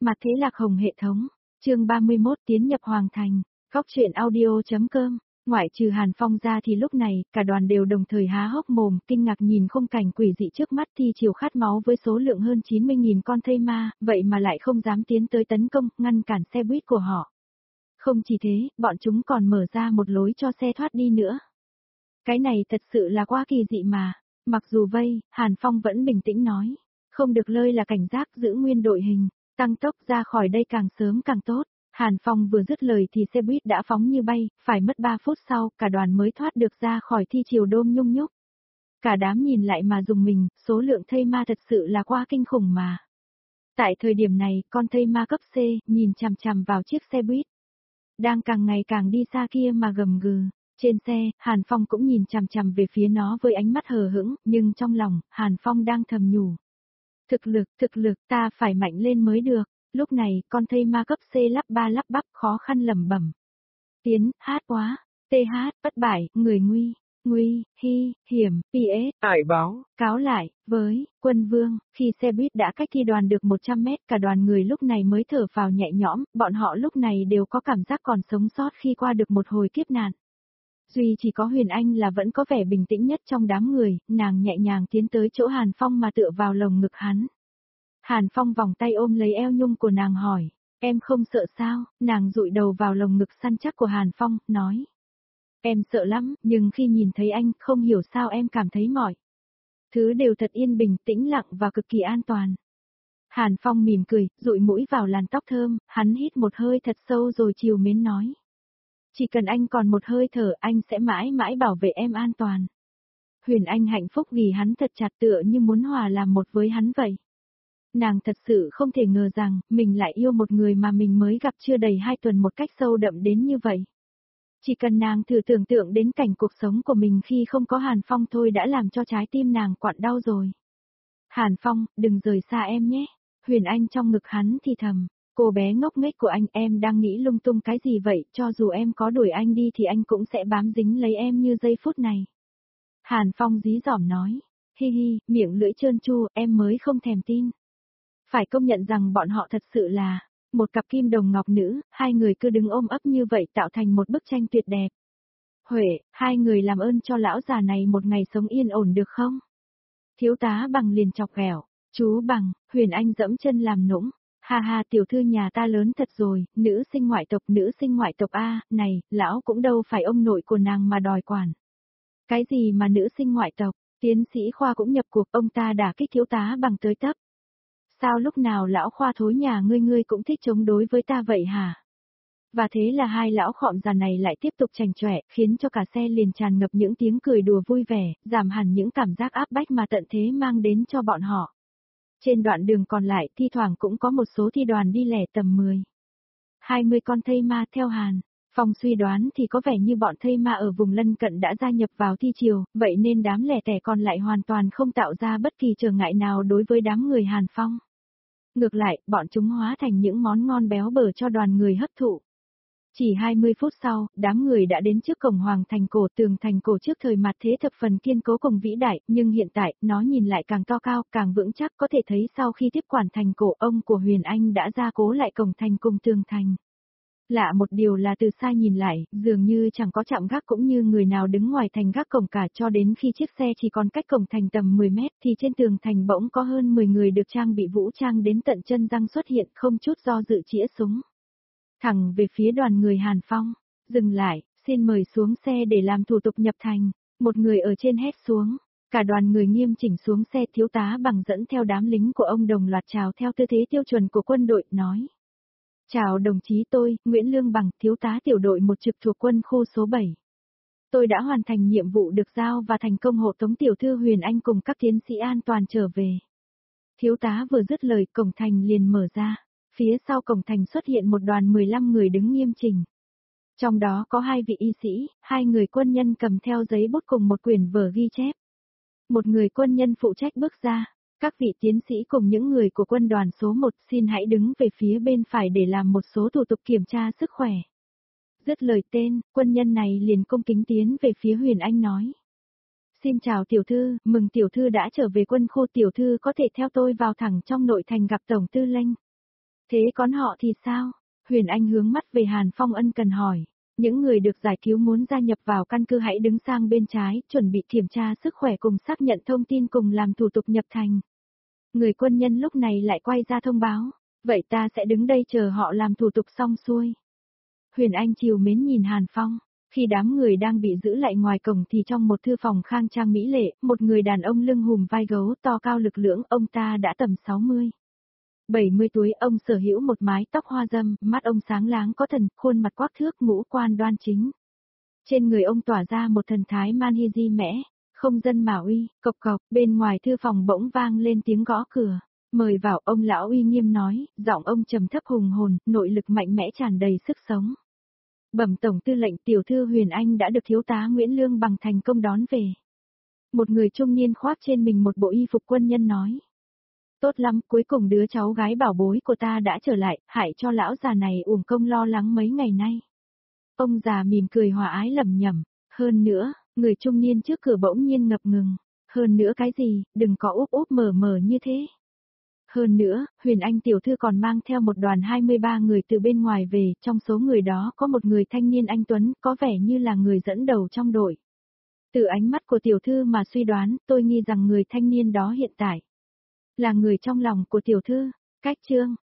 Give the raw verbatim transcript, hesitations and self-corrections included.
Mặt thế lạc hồng hệ thống, chương ba mươi mốt tiến nhập Hoàng Thành, góc truyện audio.com. Ngoại trừ Hàn Phong ra thì lúc này, cả đoàn đều đồng thời há hốc mồm, kinh ngạc nhìn khung cảnh quỷ dị trước mắt thi chiều khát máu với số lượng hơn chín mươi nghìn con thây ma, vậy mà lại không dám tiến tới tấn công, ngăn cản xe buýt của họ. Không chỉ thế, bọn chúng còn mở ra một lối cho xe thoát đi nữa. Cái này thật sự là quá kỳ dị mà. Mặc dù vây, Hàn Phong vẫn bình tĩnh nói. Không được lơi là cảnh giác, giữ nguyên đội hình, tăng tốc ra khỏi đây càng sớm càng tốt. Hàn Phong vừa dứt lời thì xe buýt đã phóng như bay, phải mất ba phút sau, cả đoàn mới thoát được ra khỏi thi chiều đôm nhung nhúc. Cả đám nhìn lại mà dùng mình, số lượng thây ma thật sự là quá kinh khủng mà. Tại thời điểm này, con thây ma cấp C, nhìn chằm chằm vào chiếc xe buýt. Đang càng ngày càng đi xa kia mà gầm gừ. Trên xe, Hàn Phong cũng nhìn chằm chằm về phía nó với ánh mắt hờ hững, nhưng trong lòng, Hàn Phong đang thầm nhủ. Thực lực, thực lực, ta phải mạnh lên mới được. Lúc này, con thây ma cấp C lắp ba lắp bắp khó khăn lẩm bẩm. Tiến, hát quá, tê hát, bất bại, người nguy, nguy, hi, hiểm, pê ét, Ải báo, cáo lại, với, quân vương, khi xe buýt đã cách thi đoàn được một trăm mét, cả đoàn người lúc này mới thở phào nhẹ nhõm, bọn họ lúc này đều có cảm giác còn sống sót khi qua được một hồi kiếp nạn. Duy chỉ có Huyền Anh là vẫn có vẻ bình tĩnh nhất trong đám người, nàng nhẹ nhàng tiến tới chỗ Hàn Phong mà tựa vào lồng ngực hắn. Hàn Phong vòng tay ôm lấy eo nhung của nàng hỏi, em không sợ sao, nàng dụi đầu vào lồng ngực săn chắc của Hàn Phong, nói. Em sợ lắm, nhưng khi nhìn thấy anh, không hiểu sao em cảm thấy mỏi. Thứ đều thật yên bình, tĩnh lặng và cực kỳ an toàn. Hàn Phong mỉm cười, dụi mũi vào làn tóc thơm, hắn hít một hơi thật sâu rồi trìu mến nói. Chỉ cần anh còn một hơi thở, anh sẽ mãi mãi bảo vệ em an toàn. Huyền Anh hạnh phúc vì hắn thật chặt tựa như muốn hòa làm một với hắn vậy. Nàng thật sự không thể ngờ rằng, mình lại yêu một người mà mình mới gặp chưa đầy hai tuần một cách sâu đậm đến như vậy. Chỉ cần nàng thử tưởng tượng đến cảnh cuộc sống của mình khi không có Hàn Phong thôi đã làm cho trái tim nàng quặn đau rồi. Hàn Phong, đừng rời xa em nhé. Huyền Anh trong ngực hắn thì thầm. Cô bé ngốc nghếch của anh, em đang nghĩ lung tung cái gì vậy, cho dù em có đuổi anh đi thì anh cũng sẽ bám dính lấy em như giây phút này. Hàn Phong dí dỏm nói, hi hi, miệng lưỡi trơn tru, em mới không thèm tin. Phải công nhận rằng bọn họ thật sự là, một cặp kim đồng ngọc nữ, hai người cứ đứng ôm ấp như vậy tạo thành một bức tranh tuyệt đẹp. Huệ, hai người làm ơn cho lão già này một ngày sống yên ổn được không? Thiếu tá Bằng liền chọc ghẹo, chú Bằng, Huyền Anh dẫm chân làm nũng. Ha ha, tiểu thư nhà ta lớn thật rồi, nữ sinh ngoại tộc, nữ sinh ngoại tộc a, này, lão cũng đâu phải ông nội của nàng mà đòi quản. Cái gì mà nữ sinh ngoại tộc, tiến sĩ Khoa cũng nhập cuộc, ông ta đả kích thiếu tá Bằng tới tấp. Sao lúc nào lão Khoa thối nhà ngươi ngươi cũng thích chống đối với ta vậy hả? Và thế là hai lão khọm già này lại tiếp tục chành chọe, khiến cho cả xe liền tràn ngập những tiếng cười đùa vui vẻ, giảm hẳn những cảm giác áp bách mà tận thế mang đến cho bọn họ. Trên đoạn đường còn lại thi thoảng cũng có một số thi đoàn đi lẻ tầm mười. hai mươi con thây ma theo Hàn Phong suy đoán thì có vẻ như bọn thây ma ở vùng lân cận đã gia nhập vào thi chiều, vậy nên đám lẻ tẻ còn lại hoàn toàn không tạo ra bất kỳ trở ngại nào đối với đám người Hàn Phong. Ngược lại, bọn chúng hóa thành những món ngon béo bở cho đoàn người hấp thụ. Chỉ hai mươi phút sau, đám người đã đến trước cổng Hoàng Thành cổ, tường thành cổ trước thời mặt thế thập phần kiên cố cùng vĩ đại, nhưng hiện tại, nó nhìn lại càng to cao, càng vững chắc, có thể thấy sau khi tiếp quản thành cổ, ông của Huyền Anh đã gia cố lại cổng thành cùng tường thành. Lạ một điều là từ xa nhìn lại, dường như chẳng có trạm gác cũng như người nào đứng ngoài thành gác cổng cả, cho đến khi chiếc xe chỉ còn cách cổng thành tầm mười mét thì trên tường thành bỗng có hơn mười người được trang bị vũ trang đến tận chân răng xuất hiện, không chút do dự chĩa súng. Thẳng về phía đoàn người Hàn Phong, dừng lại, xin mời xuống xe để làm thủ tục nhập thành, một người ở trên hét xuống, cả đoàn người nghiêm chỉnh xuống xe, thiếu tá Bằng dẫn theo đám lính của ông đồng loạt chào theo tư thế tiêu chuẩn của quân đội, nói. Chào đồng chí, tôi, Nguyễn Lương Bằng, thiếu tá tiểu đội một trực thuộc quân khu số bảy. Tôi đã hoàn thành nhiệm vụ được giao và thành công hộ tống tiểu thư Huyền Anh cùng các tiến sĩ an toàn trở về. Thiếu tá vừa dứt lời, cổng thành liền mở ra. Phía sau cổng thành xuất hiện một đoàn mười lăm người đứng nghiêm chỉnh. Trong đó có hai vị y sĩ, hai người quân nhân cầm theo giấy bút cùng một quyển vở ghi chép. Một người quân nhân phụ trách bước ra. Các vị tiến sĩ cùng những người của quân đoàn số một xin hãy đứng về phía bên phải để làm một số thủ tục kiểm tra sức khỏe. Dứt lời tên, quân nhân này liền cung kính tiến về phía Huyền Anh nói. Xin chào tiểu thư, mừng tiểu thư đã trở về quân khu, tiểu thư có thể theo tôi vào thẳng trong nội thành gặp tổng tư lệnh. Thế còn họ thì sao? Huyền Anh hướng mắt về Hàn Phong ân cần hỏi. Những người được giải cứu muốn gia nhập vào căn cứ hãy đứng sang bên trái, chuẩn bị kiểm tra sức khỏe cùng xác nhận thông tin cùng làm thủ tục nhập thành. Người quân nhân lúc này lại quay ra thông báo. Vậy ta sẽ đứng đây chờ họ làm thủ tục xong xuôi. Huyền Anh chiều mến nhìn Hàn Phong. Khi đám người đang bị giữ lại ngoài cổng thì trong một thư phòng khang trang mỹ lệ, một người đàn ông lưng hùm vai gấu to cao lực lưỡng, ông ta đã tầm sáu mươi. bảy mươi tuổi, ông sở hữu một mái tóc hoa râm, mắt ông sáng láng có thần, khuôn mặt quắc thước, ngũ quan đoan chính. Trên người ông tỏa ra một thần thái manhiji mẽ, không dân mà uy, cộc cộc, bên ngoài thư phòng bỗng vang lên tiếng gõ cửa. Mời vào, ông lão uy nghiêm nói, giọng ông trầm thấp hùng hồn, nội lực mạnh mẽ tràn đầy sức sống. Bẩm tổng tư lệnh, tiểu thư Huyền Anh đã được thiếu tá Nguyễn Lương bằng thành công đón về. Một người trung niên khoác trên mình một bộ y phục quân nhân nói. Tốt lắm, cuối cùng đứa cháu gái bảo bối của ta đã trở lại, hại cho lão già này uổng công lo lắng mấy ngày nay. Ông già mỉm cười hòa ái lẩm nhẩm, hơn nữa, người trung niên trước cửa bỗng nhiên ngập ngừng, hơn nữa cái gì, đừng có úp úp mở mở như thế. Hơn nữa, Huyền Anh tiểu thư còn mang theo một đoàn hai mươi ba người từ bên ngoài về, trong số người đó có một người thanh niên anh Tuấn, có vẻ như là người dẫn đầu trong đội. Từ ánh mắt của tiểu thư mà suy đoán, tôi nghi rằng người thanh niên đó hiện tại là người trong lòng của tiểu thư. Cách chương